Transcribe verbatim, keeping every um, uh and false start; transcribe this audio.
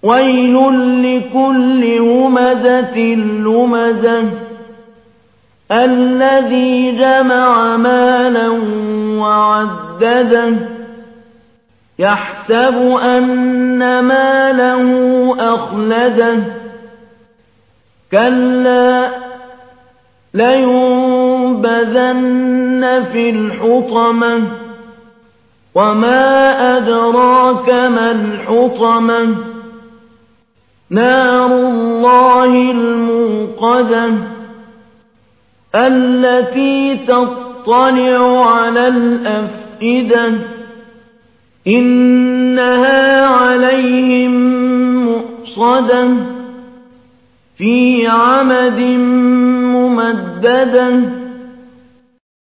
ويل لكل همزة لمزة الذي جمع مالا وعدده يحسب أن ماله أخلده كلا لينبذن في الحطمة وما أدراك ما الحطمة نار الله الموقدة التي تطلع على الأفئدة إنها عليهم مؤصدة في عمد ممددة